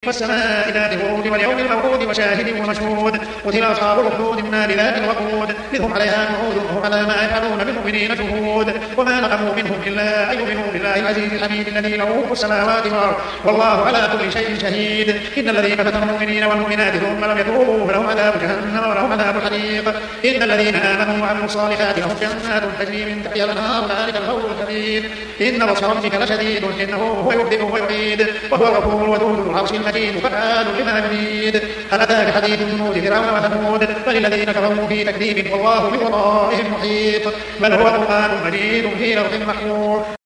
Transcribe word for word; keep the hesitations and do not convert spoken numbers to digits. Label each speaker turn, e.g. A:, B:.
A: والسماء ذات الورود واليوم الموعود وشاهد ومشهود قتل أصحاب الأخدود النار ذات الوقود إذ هم عليها قعود وهم على ما يفعلون بالمؤمنين شهود وما نقموا منهم إلا أن يؤمنوا بالله العزيز الحميد الذي له ملك السماوات والأرض والله على كل شيء شهيد. إن الذين فتنوا المؤمنين والمؤمنات ثم لم يتوبوا فلهم عذاب جهنم ولهم عذاب الحريق. إن الذين آمنوا وعملوا الصالحات لهم جنات تجري من تحتها الأنهار ذلك الفوز الكبير. إن بطش ربك لشديد إنه هو يبدئ ويعيد وهو الغفور الودود ذو العرش المجيد فعال لما يريد. هل أتاك حديث جنود فرعون وثمود بل الذين كفروا في تكذيب والله من ورائهم محيط بل هو قرآن مجيد في لوح محفوظ.